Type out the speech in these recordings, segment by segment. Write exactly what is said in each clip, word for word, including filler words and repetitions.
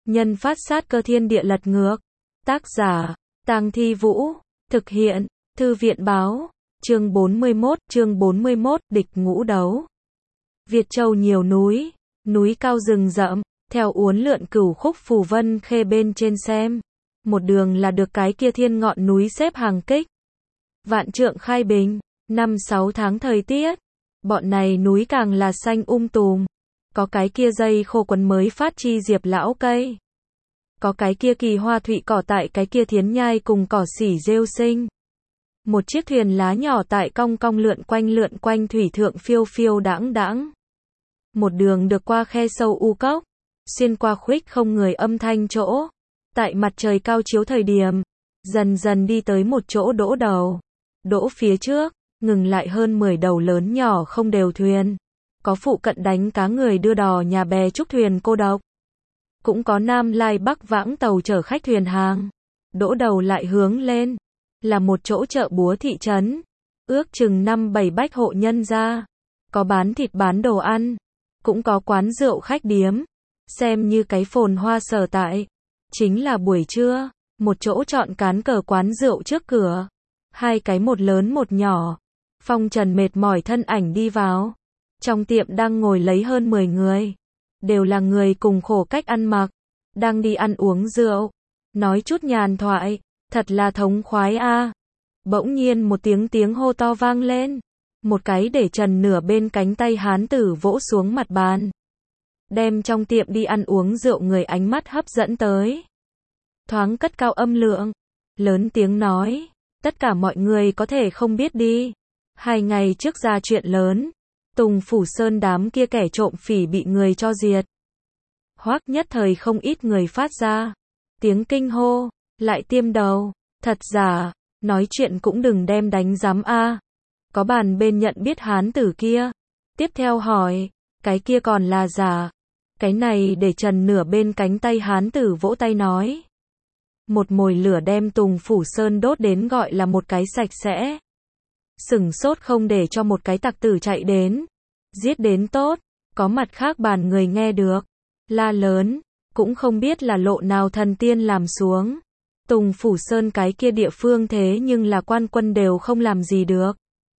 nhân phát sát cơ thiên địa lật ngược. Tác giả, Tang Thi Vũ. Thực hiện, Thư viện báo. Chương bốn mươi mốt, chương bốn mươi mốt, địch ngũ đấu. Việt Châu nhiều núi, núi cao rừng rậm, theo uốn lượn cửu khúc phù vân khê bên trên xem. Một đường là được cái kia thiên ngọn núi xếp hàng kích. Vạn trượng khai bình, năm sáu tháng thời tiết. Bọn này núi càng là xanh um tùm. Có cái kia dây khô quấn mới phát chi diệp lão cây. Có cái kia kỳ hoa thụy cỏ tại cái kia thiến nhai cùng cỏ xỉ rêu sinh. Một chiếc thuyền lá nhỏ tại cong cong lượn quanh lượn quanh thủy thượng phiêu phiêu đãng đãng. Một đường được qua khe sâu u cốc, xuyên qua khuếch không người âm thanh chỗ. Tại mặt trời cao chiếu thời điểm, dần dần đi tới một chỗ đỗ đầu. Đỗ phía trước, ngừng lại hơn mười đầu lớn nhỏ không đều thuyền. Có phụ cận đánh cá người đưa đò nhà bè trúc thuyền cô độc. Cũng có nam lai bắc vãng tàu chở khách thuyền hàng. Đỗ đầu lại hướng lên, là một chỗ chợ búa thị trấn. Ước chừng năm bảy bách hộ nhân gia. Có bán thịt bán đồ ăn. Cũng có quán rượu khách điếm. Xem như cái phồn hoa sở tại. Chính là buổi trưa, một chỗ chọn cán cờ quán rượu trước cửa. Hai cái một lớn một nhỏ. Phong trần mệt mỏi thân ảnh đi vào. Trong tiệm đang ngồi lấy hơn mười người. Đều là người cùng khổ cách ăn mặc. Đang đi ăn uống rượu. Nói chút nhàn thoại. Thật là thống khoái a. À. Bỗng nhiên một tiếng tiếng hô to vang lên. Một cái để trần nửa bên cánh tay hán tử vỗ xuống mặt bàn. Đem trong tiệm đi ăn uống rượu người ánh mắt hấp dẫn tới. Thoáng cất cao âm lượng. Lớn tiếng nói. Tất cả mọi người có thể không biết đi. Hai ngày trước ra chuyện lớn. Tùng Phủ Sơn đám kia kẻ trộm phỉ bị người cho diệt. Hoắc nhất thời không ít người phát ra. Tiếng kinh hô. Lại tiêm đầu. Thật giả. Nói chuyện cũng đừng đem đánh giám a. Có bàn bên nhận biết hán tử kia. Tiếp theo hỏi. Cái kia còn là giả. Cái này để trần nửa bên cánh tay hán tử vỗ tay nói. Một mồi lửa đem Tùng Phủ Sơn đốt đến gọi là một cái sạch sẽ. Sửng sốt không để cho một cái tặc tử chạy đến. Giết đến tốt. Có mặt khác bàn người nghe được. La lớn. Cũng không biết là lộ nào thần tiên làm xuống. Tùng Phủ Sơn cái kia địa phương thế nhưng là quan quân đều không làm gì được.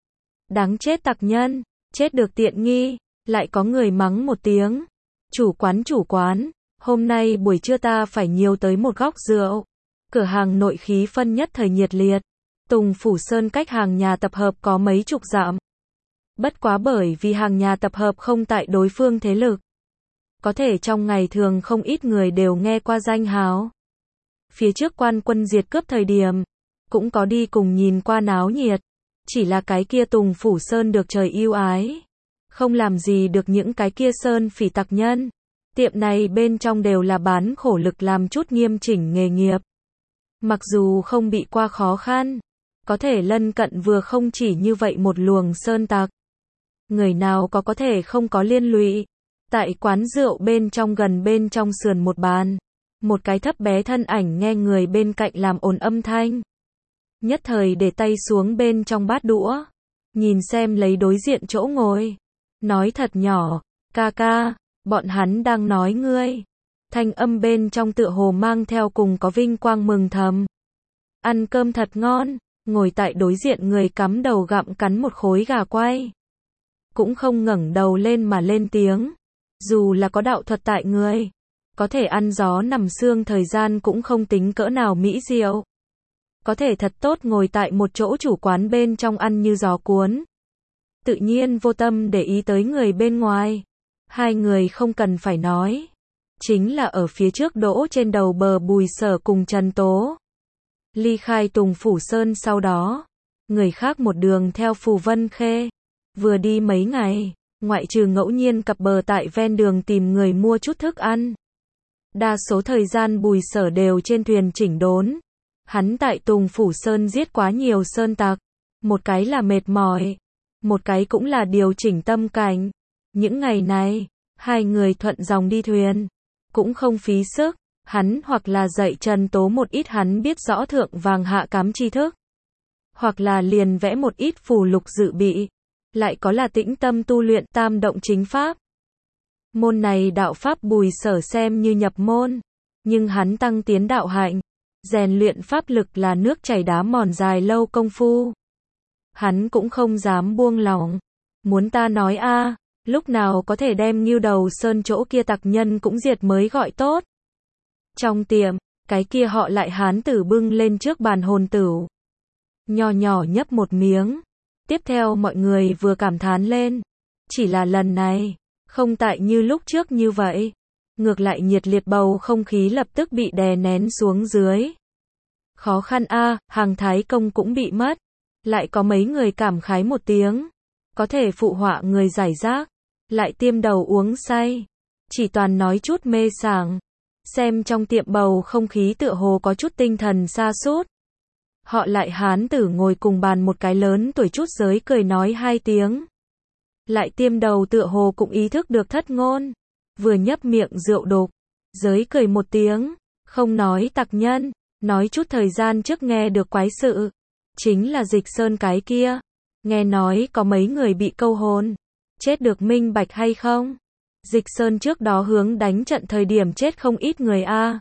Đáng chết tặc nhân. Chết được tiện nghi. Lại có người mắng một tiếng. Chủ quán chủ quán. Hôm nay buổi trưa ta phải nhiều tới một góc rượu. Cửa hàng nội khí phân nhất thời nhiệt liệt. Tùng Phủ Sơn cách hàng nhà tập hợp có mấy chục dặm. Bất quá bởi vì hàng nhà tập hợp không tại đối phương thế lực. Có thể trong ngày thường không ít người đều nghe qua danh hào. Phía trước quan quân diệt cướp thời điểm. Cũng có đi cùng nhìn qua náo nhiệt. Chỉ là cái kia Tùng Phủ Sơn được trời yêu ái. Không làm gì được những cái kia sơn phỉ tặc nhân. Tiệm này bên trong đều là bán khổ lực làm chút nghiêm chỉnh nghề nghiệp. Mặc dù không bị qua khó khăn. Có thể lân cận vừa không chỉ như vậy một luồng sơn tặc. Người nào có có thể không có liên lụy. Tại quán rượu bên trong gần bên trong sườn một bàn. Một cái thấp bé thân ảnh nghe người bên cạnh làm ồn âm thanh. Nhất thời để tay xuống bên trong bát đũa. Nhìn xem lấy đối diện chỗ ngồi. Nói thật nhỏ. Ca ca. Bọn hắn đang nói ngươi. Thanh âm bên trong tựa hồ mang theo cùng có vinh quang mừng thầm. Ăn cơm thật ngon. Ngồi tại đối diện người cắm đầu gặm cắn một khối gà quay. Cũng không ngẩng đầu lên mà lên tiếng. Dù là có đạo thuật tại người. Có thể ăn gió nằm sương thời gian cũng không tính cỡ nào mỹ diệu. Có thể thật tốt ngồi tại một chỗ chủ quán bên trong ăn như gió cuốn. Tự nhiên vô tâm để ý tới người bên ngoài. Hai người không cần phải nói. Chính là ở phía trước đỗ trên đầu bờ Bùi Sở cùng Trần Tố. Ly khai Tùng Phủ Sơn sau đó. Người khác một đường theo Phù Vân Khê. Vừa đi mấy ngày. Ngoại trừ ngẫu nhiên cập bờ tại ven đường tìm người mua chút thức ăn. Đa số thời gian Bùi Sở đều trên thuyền chỉnh đốn. Hắn tại Tùng Phủ Sơn giết quá nhiều sơn tặc. Một cái là mệt mỏi. Một cái cũng là điều chỉnh tâm cảnh. Những ngày này, hai người thuận dòng đi thuyền. Cũng không phí sức. Hắn hoặc là dạy Trần Tố một ít hắn biết rõ thượng vàng hạ cám tri thức. Hoặc là liền vẽ một ít phù lục dự bị. Lại có là tĩnh tâm tu luyện tam động chính pháp. Môn này đạo pháp Bùi Sở xem như nhập môn. Nhưng hắn tăng tiến đạo hạnh, rèn luyện pháp lực là nước chảy đá mòn dài lâu công phu. Hắn cũng không dám buông lỏng. Muốn ta nói a, lúc nào có thể đem Ngưu Đầu Sơn chỗ kia tặc nhân cũng diệt mới gọi tốt. Trong tiệm, cái kia họ lại hán tử bưng lên trước bàn hồn tửu. Nho nhỏ nhấp một miếng. Tiếp theo mọi người vừa cảm thán lên. Chỉ là lần này, không tại như lúc trước như vậy. Ngược lại nhiệt liệt bầu không khí lập tức bị đè nén xuống dưới. Khó khăn a, hàng thái công cũng bị mất. Lại có mấy người cảm khái một tiếng. Có thể phụ họa người giải rác. Lại tiêm đầu uống say. Chỉ toàn nói chút mê sảng. Xem trong tiệm bầu không khí tựa hồ có chút tinh thần sa sút. Họ lại hán tử ngồi cùng bàn một cái lớn tuổi chút giới cười nói hai tiếng. Lại tiêm đầu tựa hồ cũng ý thức được thất ngôn. Vừa nhấp miệng rượu đục. Giới cười một tiếng. Không nói tặc nhân. Nói chút thời gian trước nghe được quái sự. Chính là Dịch Sơn cái kia. Nghe nói có mấy người bị câu hồn. Chết được minh bạch hay không? Dịch Sơn trước đó hướng đánh trận thời điểm chết không ít người a.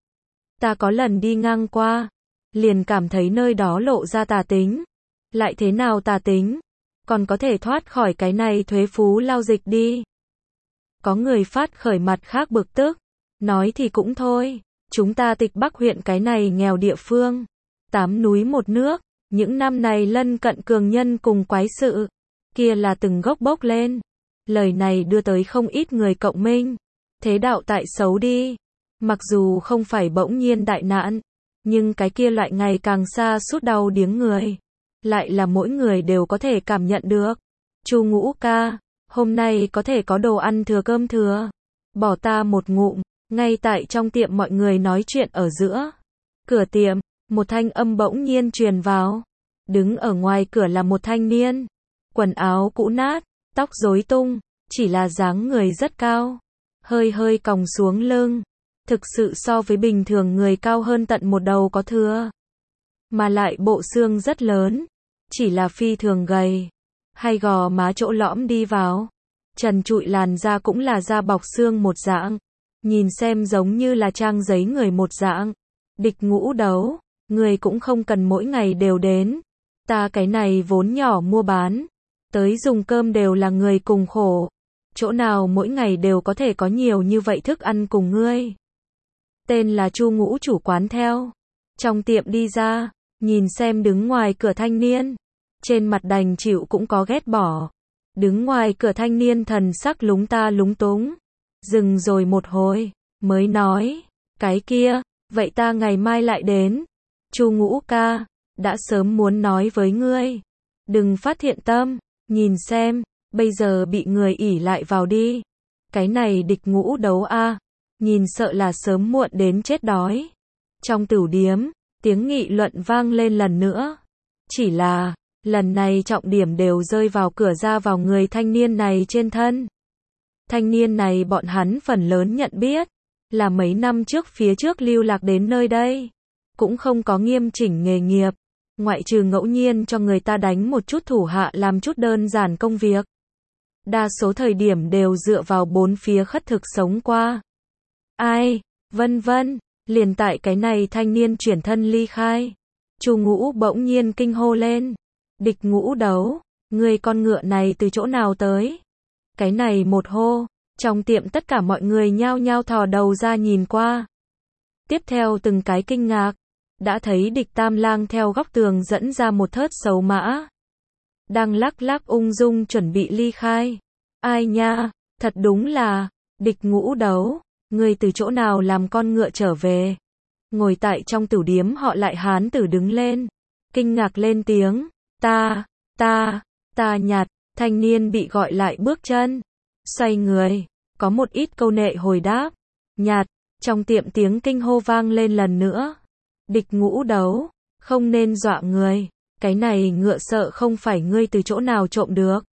Ta có lần đi ngang qua. Liền cảm thấy nơi đó lộ ra tà tính. Lại thế nào tà tính? Còn có thể thoát khỏi cái này thuế phú lao dịch đi. Có người phát khởi mặt khác bực tức. Nói thì cũng thôi. Chúng ta Tịch Bắc huyện cái này nghèo địa phương. Tám núi một nước. Những năm này lân cận cường nhân cùng quái sự. Kia là từng gốc bốc lên. Lời này đưa tới không ít người cộng minh. Thế đạo tại xấu đi. Mặc dù không phải bỗng nhiên đại nạn. Nhưng cái kia lại ngày càng xa sút đau điếng người. Lại là mỗi người đều có thể cảm nhận được. Chu Ngũ ca, hôm nay có thể có đồ ăn thừa cơm thừa. Bỏ ta một ngụm. Ngay tại trong tiệm mọi người nói chuyện ở giữa. Cửa tiệm, một thanh âm bỗng nhiên truyền vào. Đứng ở ngoài cửa là một thanh niên. Quần áo cũ nát, tóc rối tung, chỉ là dáng người rất cao. Hơi hơi còng xuống lưng. Thực sự so với bình thường người cao hơn tận một đầu có thừa. Mà lại bộ xương rất lớn. Chỉ là phi thường gầy. Hay gò má chỗ lõm đi vào. Trần trụi làn da cũng là da bọc xương một dạng. Nhìn xem giống như là trang giấy người một dạng. Địch Ngũ Đấu. Người cũng không cần mỗi ngày đều đến. Ta cái này vốn nhỏ mua bán. Tới dùng cơm đều là người cùng khổ. Chỗ nào mỗi ngày đều có thể có nhiều như vậy thức ăn cùng ngươi. Tên là Chu Ngũ chủ quán theo. Trong tiệm đi ra. Nhìn xem đứng ngoài cửa thanh niên. Trên mặt đành chịu cũng có ghét bỏ. Đứng ngoài cửa thanh niên thần sắc lúng ta lúng túng. Dừng rồi một hồi. Mới nói. Cái kia. Vậy ta ngày mai lại đến. Chu Ngũ ca. Đã sớm muốn nói với ngươi. Đừng phát thiện tâm. Nhìn xem. Bây giờ bị người ỉ lại vào đi. Cái này Địch Ngũ Đấu a. Nhìn sợ là sớm muộn đến chết đói. Trong tửu điếm. Tiếng nghị luận vang lên lần nữa. Chỉ là. Lần này trọng điểm đều rơi vào cửa ra vào người thanh niên này trên thân. Thanh niên này bọn hắn phần lớn nhận biết. Là mấy năm trước phía trước lưu lạc đến nơi đây. Cũng không có nghiêm chỉnh nghề nghiệp. Ngoại trừ ngẫu nhiên cho người ta đánh một chút thủ hạ làm chút đơn giản công việc. Đa số thời điểm đều dựa vào bốn phía khất thực sống qua. Ai, vân vân, liền tại cái này thanh niên chuyển thân ly khai. Chu Ngũ bỗng nhiên kinh hô lên. Địch Ngũ Đấu, người con ngựa này từ chỗ nào tới? Cái này một hô, trong tiệm tất cả mọi người nhao nhao thò đầu ra nhìn qua. Tiếp theo từng cái kinh ngạc, đã thấy Địch Tam Lang theo góc tường dẫn ra một thớt sấu mã. Đang lắc lắc ung dung chuẩn bị ly khai. Ai nha, thật đúng là, Địch Ngũ Đấu, người từ chỗ nào làm con ngựa trở về? Ngồi tại trong tửu điếm họ lại hán tử đứng lên, kinh ngạc lên tiếng, ta, ta, ta nhặt, thanh niên bị gọi lại bước chân, xoay người, có một ít câu nệ hồi đáp, nhặt, trong tiệm tiếng kinh hô vang lên lần nữa. Địch Ngũ Đấu, không nên dọa người, cái này ngựa sợ không phải ngươi từ chỗ nào trộm được.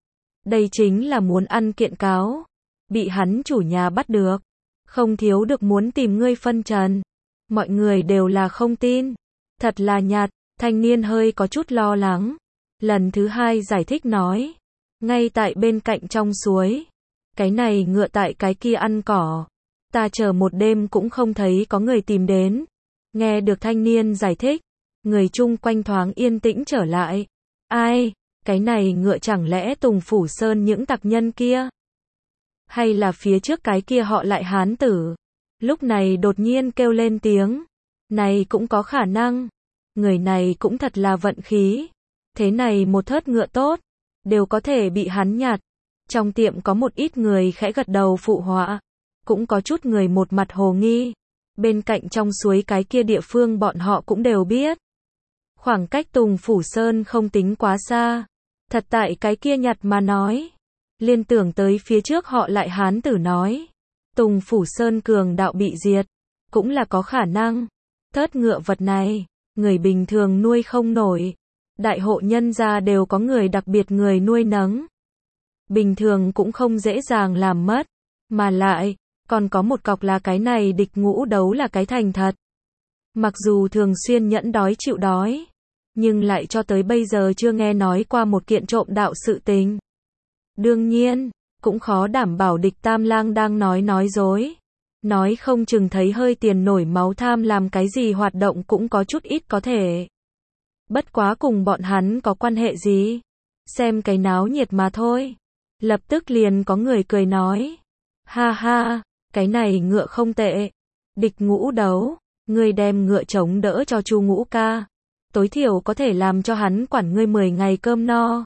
Đây chính là muốn ăn kiện cáo, bị hắn chủ nhà bắt được, không thiếu được muốn tìm ngươi phân trần. Mọi người đều là không tin, thật là nhặt, thanh niên hơi có chút lo lắng. Lần thứ hai giải thích nói, ngay tại bên cạnh trong suối, cái này ngựa tại cái kia ăn cỏ, Ta chờ một đêm cũng không thấy có người tìm đến. Nghe được thanh niên giải thích, người chung quanh thoáng yên tĩnh trở lại. Ai, cái này ngựa chẳng lẽ Tùng Phủ Sơn những tặc nhân kia? Hay là phía trước cái kia họ lại hán tử? Lúc này đột nhiên kêu lên tiếng. Này cũng có khả năng. Người này cũng thật là vận khí. Thế này một thớt ngựa tốt, đều có thể bị hắn nhặt. Trong tiệm có một ít người khẽ gật đầu phụ họa. Cũng có chút người một mặt hồ nghi. Bên cạnh trong suối cái kia địa phương bọn họ cũng đều biết. Khoảng cách Tùng Phủ Sơn không tính quá xa. Thật tại cái kia nhặt mà nói. Liên tưởng tới phía trước họ lại hán tử nói. Tùng Phủ Sơn cường đạo bị diệt. Cũng là có khả năng. Thớt ngựa vật này, người bình thường nuôi không nổi. Đại hộ nhân gia đều có người đặc biệt người nuôi nấng. Bình thường cũng không dễ dàng làm mất. Mà lại, còn có một cọc là cái này địch ngũ đấu là cái thành thật. Mặc dù thường xuyên nhẫn đói chịu đói, nhưng lại cho tới bây giờ chưa nghe nói qua một kiện trộm đạo sự tình. Đương nhiên, cũng khó đảm bảo địch Tam Lang đang nói nói dối. Nói không chừng thấy hơi tiền nổi máu tham làm cái gì hoạt động cũng có chút ít có thể. Bất quá cùng bọn hắn có quan hệ gì? Xem cái náo nhiệt mà thôi. Lập tức liền có người cười nói. Ha ha, cái này ngựa không tệ. Địch ngũ đấu, ngươi đem ngựa chống đỡ cho Chu Ngũ ca. Tối thiểu có thể làm cho hắn quản ngươi mười ngày cơm no.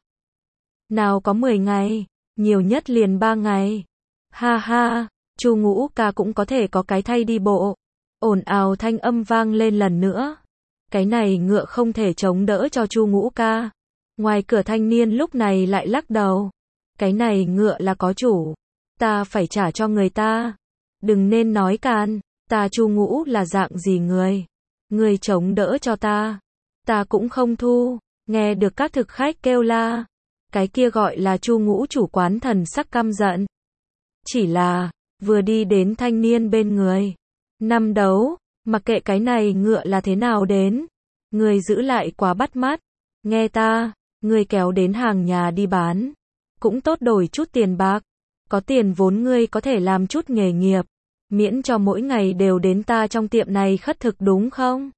Nào có mười ngày, nhiều nhất liền ba ngày. Ha ha, Chu Ngũ ca cũng có thể có cái thay đi bộ. Ồn ào thanh âm vang lên lần nữa. Cái này ngựa không thể chống đỡ cho Chu Ngũ ca. Ngoài cửa thanh niên lúc này lại lắc đầu. Cái này ngựa là có chủ. Ta phải trả cho người ta. Đừng nên nói càn. Ta Chu Ngũ là dạng gì người? Người chống đỡ cho ta. Ta cũng không thu. Nghe được các thực khách kêu la. Cái kia gọi là Chu Ngũ chủ quán thần sắc căm giận. Chỉ là, vừa đi đến thanh niên bên người. Năm đấu, mặc kệ cái này ngựa là thế nào đến. Người giữ lại quá bắt mắt. Nghe ta, người kéo đến hàng nhà đi bán. Cũng tốt đổi chút tiền bạc. Có tiền vốn ngươi có thể làm chút nghề nghiệp. Miễn cho mỗi ngày đều đến ta trong tiệm này khất thực đúng không?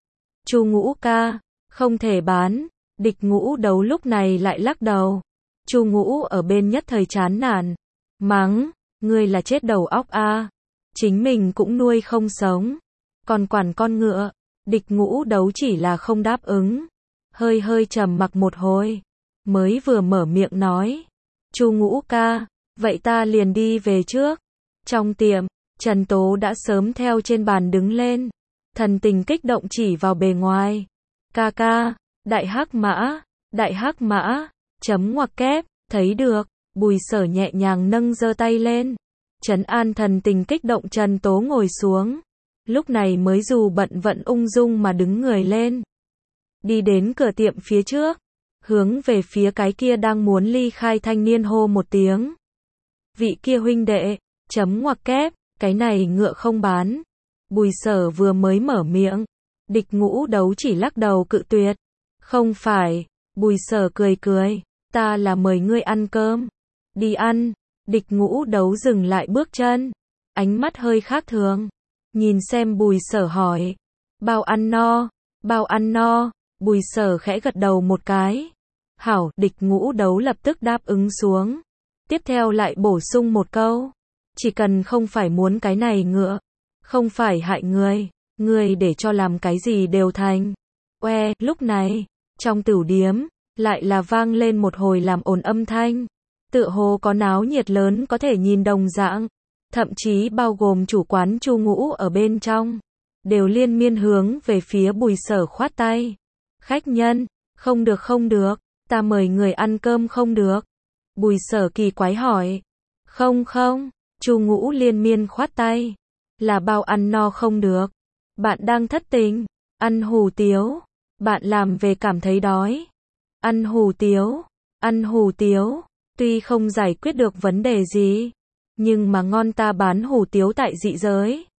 Chu Ngũ ca, không thể bán. Địch Ngũ đấu lúc này lại lắc đầu. Chu Ngũ ở bên nhất thời chán nản. Mắng, ngươi là chết đầu óc a. Chính mình cũng nuôi không sống. Còn quản con ngựa. Địch Ngũ đấu chỉ là không đáp ứng. Hơi hơi trầm mặc một hồi. Mới vừa mở miệng nói. Chu Ngũ ca, vậy ta liền đi về trước. Trong tiệm, Trần Tố đã sớm theo trên bàn đứng lên. Thần tình kích động chỉ vào bề ngoài. Ca ca, đại hắc mã, đại hắc mã, chấm ngoặc kép, thấy được. Bùi Sở nhẹ nhàng nâng giơ tay lên. Trấn an thần tình kích động Trần Tố ngồi xuống. Lúc này mới dù bận vận ung dung mà đứng người lên. Đi đến cửa tiệm phía trước. Hướng về phía cái kia đang muốn ly khai thanh niên hô một tiếng. Vị kia huynh đệ, chấm ngoặc kép, cái này ngựa không bán. Bùi Sở vừa mới mở miệng. Địch Ngũ đấu chỉ lắc đầu cự tuyệt. Không phải, Bùi Sở cười cười. Ta là mời ngươi ăn cơm. Đi ăn. Địch Ngũ đấu dừng lại bước chân. Ánh mắt hơi khác thường. Nhìn xem Bùi Sở hỏi. Bao ăn no, bao ăn no. Bùi Sở khẽ gật đầu một cái. Hảo, địch Ngũ đấu lập tức đáp ứng xuống. Tiếp theo lại bổ sung một câu. Chỉ cần không phải muốn cái này ngựa. Không phải hại người. Người để cho làm cái gì đều thành. Oe, lúc này, trong tửu điếm, lại là vang lên một hồi làm ồn âm thanh. Tựa hồ có náo nhiệt lớn có thể nhìn đồng dạng. Thậm chí bao gồm chủ quán Chu Ngũ ở bên trong. Đều liên miên hướng về phía Bùi Sở khoát tay. Khách nhân, không được không được, ta mời người ăn cơm không được. Bùi Sở kỳ quái hỏi. Không không, Chu Ngũ liên miên khoát tay. Là bao ăn no không được. Bạn đang thất tình, ăn hủ tiếu. Bạn làm về cảm thấy đói. Ăn hủ tiếu, ăn hủ tiếu. Tuy không giải quyết được vấn đề gì, nhưng mà ngon ta bán hủ tiếu tại dị giới.